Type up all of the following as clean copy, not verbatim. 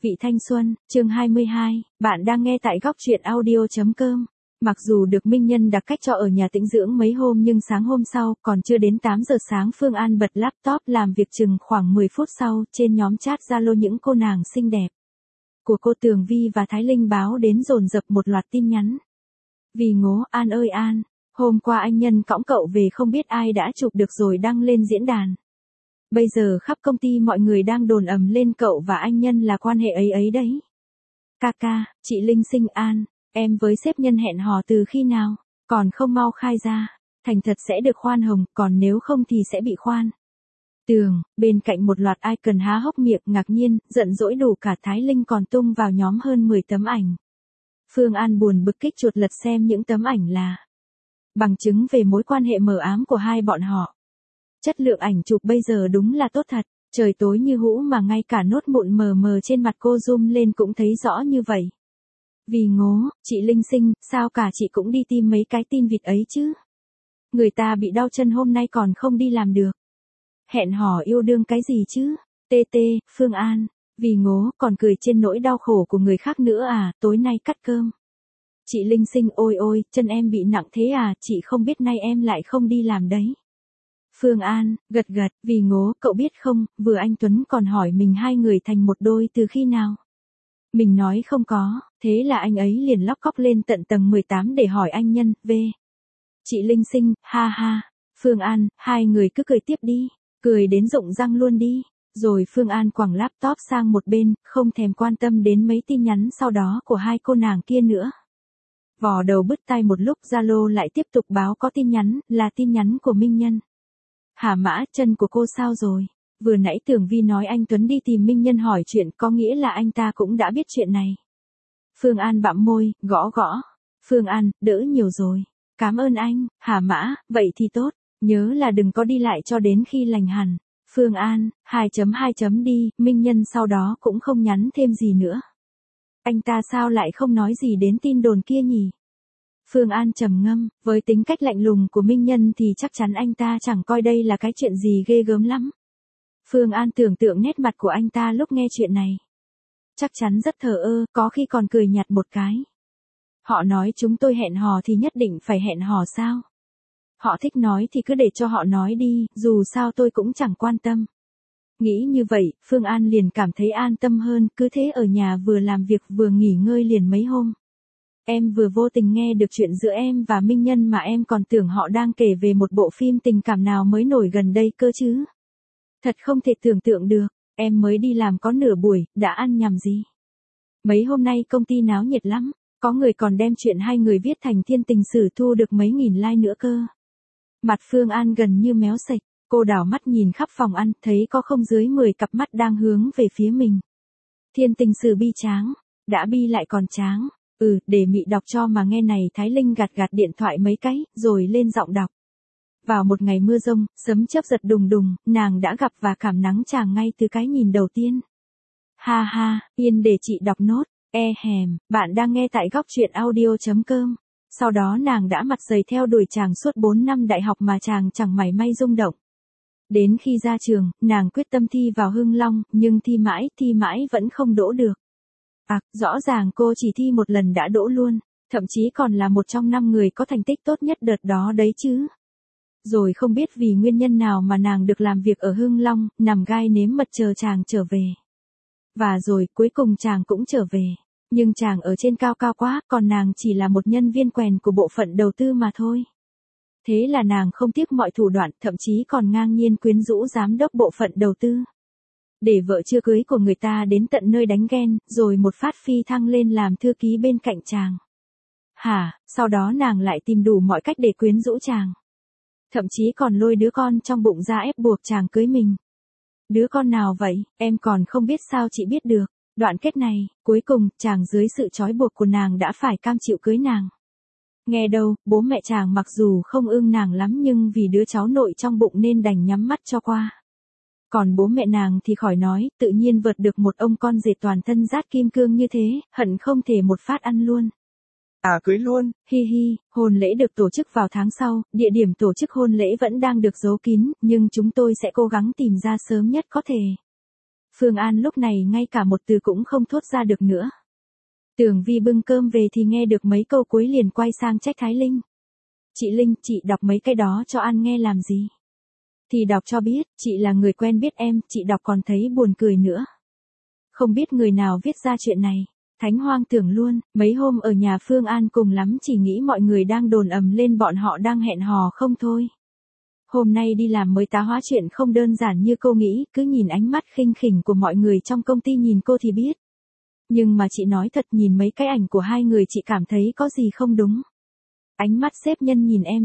Vị thanh xuân, chương 22, bạn đang nghe tại góc truyện audio.com. Mặc dù được Minh Nhân đặt cách cho ở nhà tĩnh dưỡng mấy hôm nhưng sáng hôm sau, còn chưa đến 8 giờ sáng Phương An bật laptop làm việc chừng khoảng 10 phút sau, trên nhóm chat Zalo những cô nàng xinh đẹp của cô Tường Vi và Thái Linh báo đến dồn dập một loạt tin nhắn. Vì ngố, An ơi An, hôm qua anh Nhân cõng cậu về không biết ai đã chụp được rồi đăng lên diễn đàn. Bây giờ khắp công ty mọi người đang đồn ầm lên cậu và anh Nhân là quan hệ ấy ấy đấy. Ca, chị Linh Sinh An, em với sếp Nhân hẹn hò từ khi nào, còn không mau khai ra, thành thật sẽ được khoan hồng, còn nếu không thì sẽ bị khoan. Tường, bên cạnh một loạt icon há hốc miệng ngạc nhiên, giận dỗi đủ cả Thái Linh còn tung vào nhóm hơn 10 tấm ảnh. Phương An buồn bực kích chuột lật xem những tấm ảnh là bằng chứng về mối quan hệ mờ ám của hai bọn họ. Chất lượng ảnh chụp bây giờ đúng là tốt thật, trời tối như hũ mà ngay cả nốt mụn mờ mờ trên mặt cô zoom lên cũng thấy rõ như vậy. Vì ngố, chị Linh Sinh, sao cả chị cũng đi tìm mấy cái tin vịt ấy chứ? Người ta bị đau chân hôm nay còn không đi làm được. Hẹn hò yêu đương cái gì chứ? TT, Phương An, vì ngố còn cười trên nỗi đau khổ của người khác nữa à, tối nay cắt cơm. Chị Linh Sinh ôi, chân em bị nặng thế à, chị không biết nay em lại không đi làm đấy. Phương An, gật, vì ngố, cậu biết không, vừa anh Tuấn còn hỏi mình hai người thành một đôi từ khi nào. Mình nói không có, thế là anh ấy liền lóc cóc lên tận tầng 18 để hỏi anh Nhân, Chị Linh Sinh, ha. Phương An, hai người cứ cười tiếp đi, cười đến rụng răng luôn đi. Rồi Phương An quẳng laptop sang một bên, không thèm quan tâm đến mấy tin nhắn sau đó của hai cô nàng kia nữa. Vò đầu bứt tai một lúc Zalo lại tiếp tục báo có tin nhắn, là tin nhắn của Minh Nhân. Hả Mã, chân của cô sao rồi? Vừa nãy Tường Vi nói anh Tuấn đi tìm Minh Nhân hỏi chuyện, có nghĩa là anh ta cũng đã biết chuyện này. Phương An bặm môi, gõ. Phương An, đỡ nhiều rồi. Cảm ơn anh, hả Mã, vậy thì tốt, nhớ là đừng có đi lại cho đến khi lành hẳn. Phương An, 2.2 đi, Minh Nhân sau đó cũng không nhắn thêm gì nữa. Anh ta sao lại không nói gì đến tin đồn kia nhỉ? Phương An trầm ngâm, với tính cách lạnh lùng của Minh Nhân thì chắc chắn anh ta chẳng coi đây là cái chuyện gì ghê gớm lắm. Phương An tưởng tượng nét mặt của anh ta lúc nghe chuyện này. Chắc chắn rất thờ ơ, có khi còn cười nhạt một cái. Họ nói chúng tôi hẹn hò thì nhất định phải hẹn hò sao? Họ thích nói thì cứ để cho họ nói đi, dù sao tôi cũng chẳng quan tâm. Nghĩ như vậy, Phương An liền cảm thấy an tâm hơn, cứ thế ở nhà vừa làm việc vừa nghỉ ngơi liền mấy hôm. Em vừa vô tình nghe được chuyện giữa em và Minh Nhân mà em còn tưởng họ đang kể về một bộ phim tình cảm nào mới nổi gần đây cơ chứ. Thật không thể tưởng tượng được, em mới đi làm có nửa buổi, đã ăn nhầm gì. Mấy hôm nay công ty náo nhiệt lắm, có người còn đem chuyện hai người viết thành thiên tình sử thu được mấy nghìn like nữa cơ. Mặt Phương An gần như méo sạch, cô đảo mắt nhìn khắp phòng ăn, thấy có không dưới 10 cặp mắt đang hướng về phía mình. Thiên tình sử bi tráng, đã bi lại còn tráng. Để Mị đọc cho mà nghe này. Thái Linh gạt điện thoại mấy cái, rồi lên giọng đọc. Vào một ngày mưa rông, sấm chớp giật đùng đùng, nàng đã gặp và cảm nắng chàng ngay từ cái nhìn đầu tiên. Ha, yên để chị đọc nốt, bạn đang nghe tại góc truyện audio.com. Sau đó nàng đã mặt dày theo đuổi chàng suốt 4 năm đại học mà chàng chẳng mảy may rung động. Đến khi ra trường, nàng quyết tâm thi vào Hưng Long, nhưng thi mãi vẫn không đỗ được. Rõ ràng cô chỉ thi một lần đã đỗ luôn, thậm chí còn là một trong 5 người có thành tích tốt nhất đợt đó đấy chứ. Rồi không biết vì nguyên nhân nào mà nàng được làm việc ở Hưng Long, nằm gai nếm mật chờ chàng trở về. Và rồi cuối cùng chàng cũng trở về, nhưng chàng ở trên cao quá, còn nàng chỉ là một nhân viên quèn của bộ phận đầu tư mà thôi. Thế là nàng không tiếc mọi thủ đoạn, thậm chí còn ngang nhiên quyến rũ giám đốc bộ phận đầu tư. Để vợ chưa cưới của người ta đến tận nơi đánh ghen, rồi một phát phi thăng lên làm thư ký bên cạnh chàng. Sau đó nàng lại tìm đủ mọi cách để quyến rũ chàng. Thậm chí còn lôi đứa con trong bụng ra ép buộc chàng cưới mình. Đứa con nào vậy, em còn không biết sao chị biết được. Đoạn kết này, cuối cùng, chàng dưới sự trói buộc của nàng đã phải cam chịu cưới nàng. Nghe đâu, bố mẹ chàng mặc dù không ưng nàng lắm nhưng vì đứa cháu nội trong bụng nên đành nhắm mắt cho qua. Còn bố mẹ nàng thì khỏi nói, tự nhiên vượt được một ông con rể toàn thân rát kim cương như thế, hận không thể một phát ăn luôn. Cưới luôn. Hi, hôn lễ được tổ chức vào tháng sau, địa điểm tổ chức hôn lễ vẫn đang được giấu kín, nhưng chúng tôi sẽ cố gắng tìm ra sớm nhất có thể. Phương An lúc này ngay cả một từ cũng không thốt ra được nữa. Tưởng Vi bưng cơm về thì nghe được mấy câu cuối liền quay sang trách Thái Linh. Chị Linh, chị đọc mấy cái đó cho An nghe làm gì? Thì đọc cho biết, chị là người quen biết em, chị đọc còn thấy buồn cười nữa. Không biết người nào viết ra chuyện này. Thánh hoang tưởng luôn, mấy hôm ở nhà Phương An cùng lắm chỉ nghĩ mọi người đang đồn ầm lên bọn họ đang hẹn hò không thôi. Hôm nay đi làm mới tá hóa chuyện không đơn giản như cô nghĩ, cứ nhìn ánh mắt khinh khỉnh của mọi người trong công ty nhìn cô thì biết. Nhưng mà chị nói thật, nhìn mấy cái ảnh của hai người chị cảm thấy có gì không đúng. Ánh mắt sếp Nhân nhìn em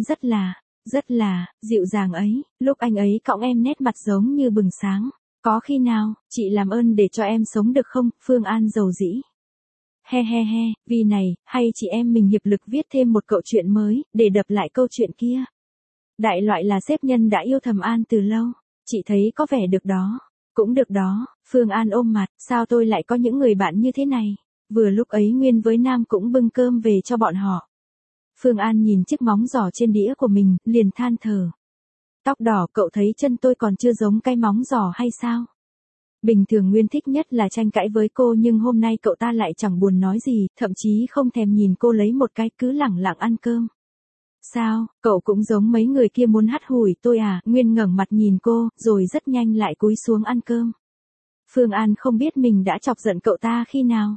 rất là, dịu dàng ấy, lúc anh ấy cõng em nét mặt giống như bừng sáng. Có khi nào, chị làm ơn để cho em sống được không, Phương An dầu dĩ. He, vì này, hay chị em mình hiệp lực viết thêm một câu chuyện mới, để đập lại câu chuyện kia. Đại loại là sếp Nhân đã yêu thầm An từ lâu, chị thấy có vẻ được đó. Cũng được đó, Phương An ôm mặt, sao tôi lại có những người bạn như thế này. Vừa lúc ấy Nguyên với Nam cũng bưng cơm về cho bọn họ. Phương An nhìn chiếc móng giò trên đĩa của mình, liền than thở. Tóc đỏ, cậu thấy chân tôi còn chưa giống cái móng giò hay sao? Bình thường Nguyên thích nhất là tranh cãi với cô, nhưng hôm nay cậu ta lại chẳng buồn nói gì, thậm chí không thèm nhìn cô lấy một cái, cứ lẳng lặng ăn cơm. Sao, cậu cũng giống mấy người kia muốn hắt hủi tôi à? Nguyên ngẩng mặt nhìn cô, rồi rất nhanh lại cúi xuống ăn cơm. Phương An không biết mình đã chọc giận cậu ta khi nào.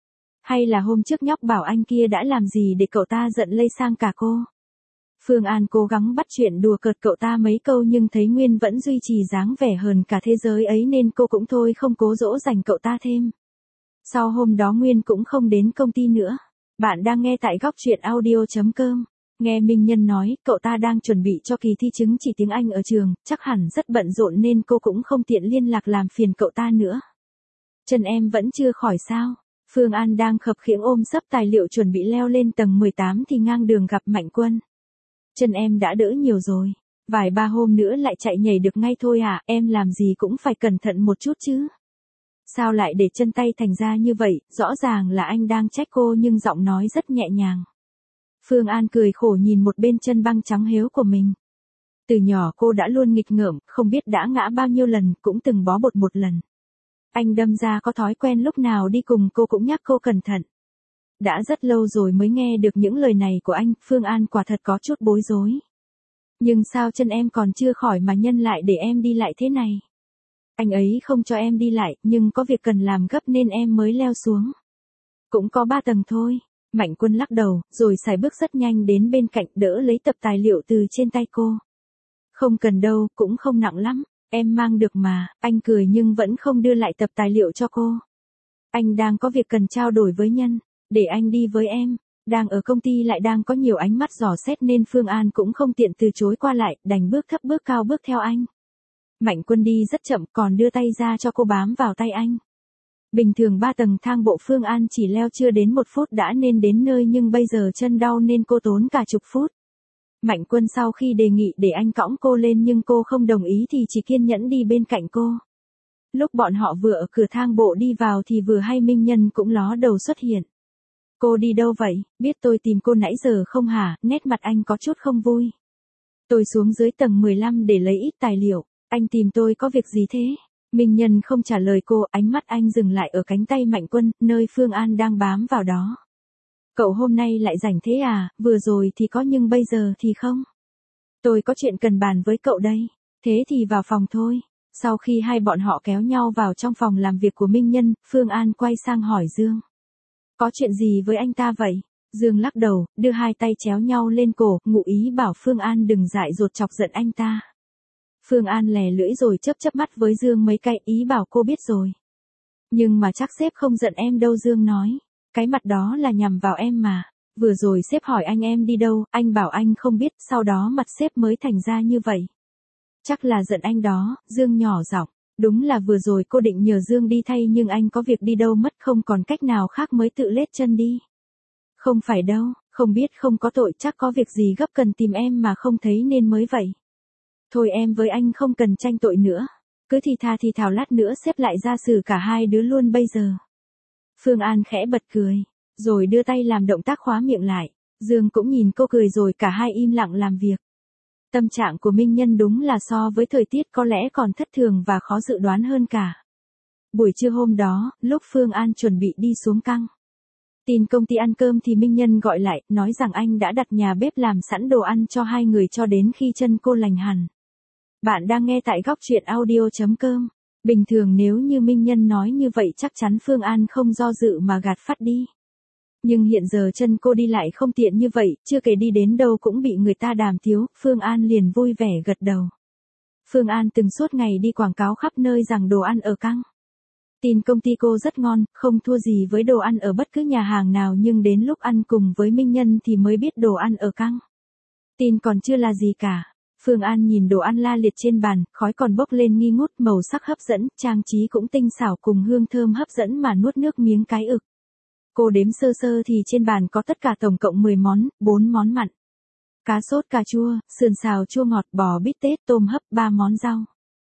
Hay là hôm trước nhóc bảo anh kia đã làm gì để cậu ta giận lây sang cả cô. Phương An cố gắng bắt chuyện đùa cợt cậu ta mấy câu nhưng thấy Nguyên vẫn duy trì dáng vẻ hờn cả thế giới ấy nên cô cũng thôi không cố dỗ dành cậu ta thêm. Sau hôm đó Nguyên cũng không đến công ty nữa. Bạn đang nghe tại góc truyện audio.com. Nghe Minh Nhân nói, cậu ta đang chuẩn bị cho kỳ thi chứng chỉ tiếng Anh ở trường, chắc hẳn rất bận rộn nên cô cũng không tiện liên lạc làm phiền cậu ta nữa. Chân em vẫn chưa khỏi sao? Phương An đang khập khiễng ôm sấp tài liệu chuẩn bị leo lên tầng 18 thì ngang đường gặp Mạnh Quân. Chân em đã đỡ nhiều rồi. Vài ba hôm nữa lại chạy nhảy được ngay thôi à, em làm gì cũng phải cẩn thận một chút chứ. Sao lại để chân tay thành ra như vậy, rõ ràng là anh đang trách cô nhưng giọng nói rất nhẹ nhàng. Phương An cười khổ nhìn một bên chân băng trắng héo của mình. Từ nhỏ cô đã luôn nghịch ngợm, không biết đã ngã bao nhiêu lần, cũng từng bó bột một lần. Anh đâm ra có thói quen lúc nào đi cùng cô cũng nhắc cô cẩn thận. Đã rất lâu rồi mới nghe được những lời này của anh, Phương An quả thật có chút bối rối. Nhưng sao chân em còn chưa khỏi mà Nhân lại để em đi lại thế này? Anh ấy không cho em đi lại, nhưng có việc cần làm gấp nên em mới leo xuống. Cũng có 3 tầng thôi. Mạnh Quân lắc đầu, rồi sải bước rất nhanh đến bên cạnh đỡ lấy tập tài liệu từ trên tay cô. Không cần đâu, cũng không nặng lắm, em mang được mà, anh cười nhưng vẫn không đưa lại tập tài liệu cho cô. Anh đang có việc cần trao đổi với Nhân, để anh đi với em. Đang ở công ty lại đang có nhiều ánh mắt dò xét nên Phương An cũng không tiện từ chối qua lại, đành bước thấp bước cao bước theo anh. Mạnh Quân đi rất chậm còn đưa tay ra cho cô bám vào tay anh. Bình thường 3 tầng thang bộ Phương An chỉ leo chưa đến 1 phút đã nên đến nơi nhưng bây giờ chân đau nên cô tốn cả chục phút. Mạnh Quân sau khi đề nghị để anh cõng cô lên nhưng cô không đồng ý thì chỉ kiên nhẫn đi bên cạnh cô. Lúc bọn họ vừa ở cửa thang bộ đi vào thì vừa hay Minh Nhân cũng ló đầu xuất hiện. Cô đi đâu vậy, biết tôi tìm cô nãy giờ không hả? Nét mặt anh có chút không vui. Tôi xuống dưới tầng 15 để lấy ít tài liệu, anh tìm tôi có việc gì thế? Minh Nhân không trả lời cô, ánh mắt anh dừng lại ở cánh tay Mạnh Quân, nơi Phương An đang bám vào đó. Cậu hôm nay lại rảnh thế à, vừa rồi thì có nhưng bây giờ thì không. Tôi có chuyện cần bàn với cậu đây, thế thì vào phòng thôi. Sau khi hai bọn họ kéo nhau vào trong phòng làm việc của Minh Nhân, Phương An quay sang hỏi Dương. Có chuyện gì với anh ta vậy? Dương lắc đầu, đưa hai tay chéo nhau lên cổ, ngụ ý bảo Phương An đừng dại dột chọc giận anh ta. Phương An lè lưỡi rồi chớp mắt với Dương mấy cái, ý bảo cô biết rồi. Nhưng mà chắc sếp không giận em đâu, Dương nói. Cái mặt đó là nhằm vào em mà. Vừa rồi sếp hỏi anh em đi đâu, anh bảo anh không biết, sau đó mặt sếp mới thành ra như vậy. Chắc là giận anh đó, Dương nhỏ giọng. Đúng là vừa rồi cô định nhờ Dương đi thay nhưng anh có việc đi đâu mất, không còn cách nào khác mới tự lết chân đi. Không phải đâu, không biết không có tội, chắc có việc gì gấp cần tìm em mà không thấy nên mới vậy. Thôi em với anh không cần tranh tội nữa. Cứ thì thào lát nữa xếp lại ra xử cả hai đứa luôn bây giờ. Phương An khẽ bật cười, rồi đưa tay làm động tác khóa miệng lại. Dương cũng nhìn cô cười rồi cả hai im lặng làm việc. Tâm trạng của Minh Nhân đúng là so với thời tiết có lẽ còn thất thường và khó dự đoán hơn cả. Buổi trưa hôm đó, lúc Phương An chuẩn bị đi xuống căng tin công ty ăn cơm thì Minh Nhân gọi lại, nói rằng anh đã đặt nhà bếp làm sẵn đồ ăn cho hai người cho đến khi chân cô lành hẳn. Bạn đang nghe tại góc truyện audio.com. Bình thường nếu như Minh Nhân nói như vậy chắc chắn Phương An không do dự mà gạt phắt đi. Nhưng hiện giờ chân cô đi lại không tiện như vậy, chưa kể đi đến đâu cũng bị người ta đàm tiếu, Phương An liền vui vẻ gật đầu. Phương An từng suốt ngày đi quảng cáo khắp nơi rằng đồ ăn ở căng tin công ty cô rất ngon, không thua gì với đồ ăn ở bất cứ nhà hàng nào, nhưng đến lúc ăn cùng với Minh Nhân thì mới biết đồ ăn ở căng tin còn chưa là gì cả. Phương An nhìn đồ ăn la liệt trên bàn, khói còn bốc lên nghi ngút, màu sắc hấp dẫn, trang trí cũng tinh xảo cùng hương thơm hấp dẫn mà nuốt nước miếng cái ực. Cô đếm sơ sơ thì trên bàn có tất cả tổng cộng 10 món, 4 món mặn. Cá sốt cà chua, sườn xào chua ngọt, bò bít tết, tôm hấp, 3 món rau.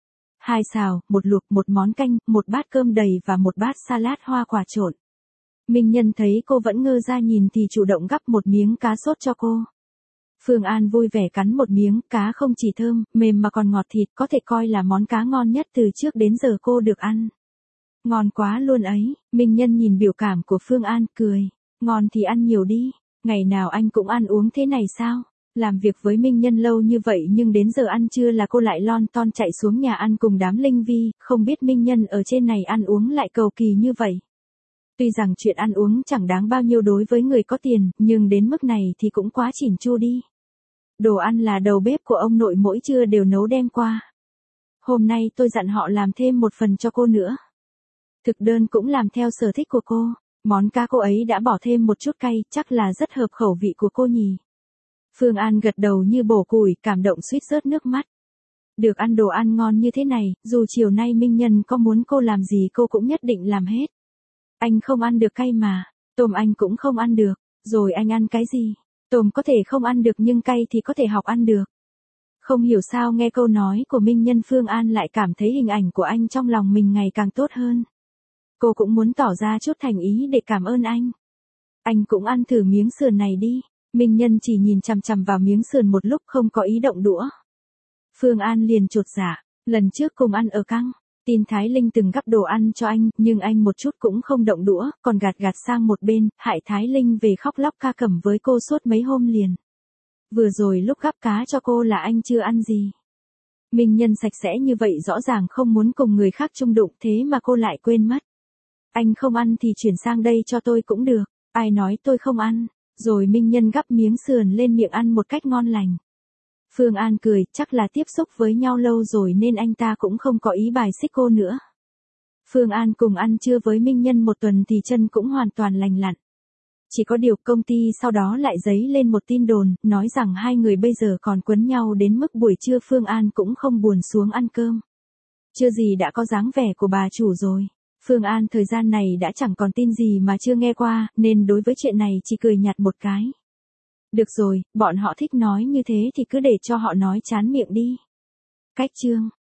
2 xào, 1 luộc, 1 món canh, 1 bát cơm đầy và 1 bát salad hoa quả trộn. Minh Nhân thấy cô vẫn ngơ ra nhìn thì chủ động gắp một miếng cá sốt cho cô. Phương An vui vẻ cắn một miếng, cá không chỉ thơm, mềm mà còn ngọt thịt, có thể coi là món cá ngon nhất từ trước đến giờ cô được ăn. Ngon quá luôn ấy, Minh Nhân nhìn biểu cảm của Phương An, cười. Ngon thì ăn nhiều đi, ngày nào anh cũng ăn uống thế này sao? Làm việc với Minh Nhân lâu như vậy nhưng đến giờ ăn trưa là cô lại lon ton chạy xuống nhà ăn cùng đám Linh Vi, không biết Minh Nhân ở trên này ăn uống lại cầu kỳ như vậy. Tuy rằng chuyện ăn uống chẳng đáng bao nhiêu đối với người có tiền, nhưng đến mức này thì cũng quá chỉn chu đi. Đồ ăn là đầu bếp của ông nội mỗi trưa đều nấu đem qua. Hôm nay tôi dặn họ làm thêm một phần cho cô nữa. Thực đơn cũng làm theo sở thích của cô, món cá cô ấy đã bỏ thêm một chút cay, chắc là rất hợp khẩu vị của cô nhỉ. Phương An gật đầu như bổ củi, cảm động suýt rớt nước mắt. Được ăn đồ ăn ngon như thế này, dù chiều nay Minh Nhân có muốn cô làm gì cô cũng nhất định làm hết. Anh không ăn được cay mà, tôm anh cũng không ăn được, rồi anh ăn cái gì? Tôm có thể không ăn được nhưng cay thì có thể học ăn được. Không hiểu sao nghe câu nói của Minh Nhân Phương An lại cảm thấy hình ảnh của anh trong lòng mình ngày càng tốt hơn. Cô cũng muốn tỏ ra chút thành ý để cảm ơn anh. Anh cũng ăn thử miếng sườn này đi. Minh Nhân chỉ nhìn chằm chằm vào miếng sườn một lúc không có ý động đũa. Phương An liền chột dạ, lần trước cùng ăn ở căng tin Thái Linh từng gắp đồ ăn cho anh, nhưng anh một chút cũng không động đũa, còn gạt gạt sang một bên, hại Thái Linh về khóc lóc ca cẩm với cô suốt mấy hôm liền. Vừa rồi lúc gắp cá cho cô là anh chưa ăn gì. Minh Nhân sạch sẽ như vậy rõ ràng không muốn cùng người khác chung đụng, thế mà cô lại quên mất. Anh không ăn thì chuyển sang đây cho tôi cũng được, ai nói tôi không ăn. Rồi Minh Nhân gắp miếng sườn lên miệng ăn một cách ngon lành. Phương An cười, chắc là tiếp xúc với nhau lâu rồi nên anh ta cũng không có ý bài xích cô nữa. Phương An cùng ăn trưa với Minh Nhân một tuần thì chân cũng hoàn toàn lành lặn. Chỉ có điều công ty sau đó lại dấy lên một tin đồn, nói rằng hai người bây giờ còn quấn nhau đến mức buổi trưa Phương An cũng không buồn xuống ăn cơm. Chưa gì đã có dáng vẻ của bà chủ rồi. Phương An thời gian này đã chẳng còn tin gì mà chưa nghe qua, nên đối với chuyện này chỉ cười nhạt một cái. Được rồi, bọn họ thích nói như thế thì cứ để cho họ nói chán miệng đi. Cách chương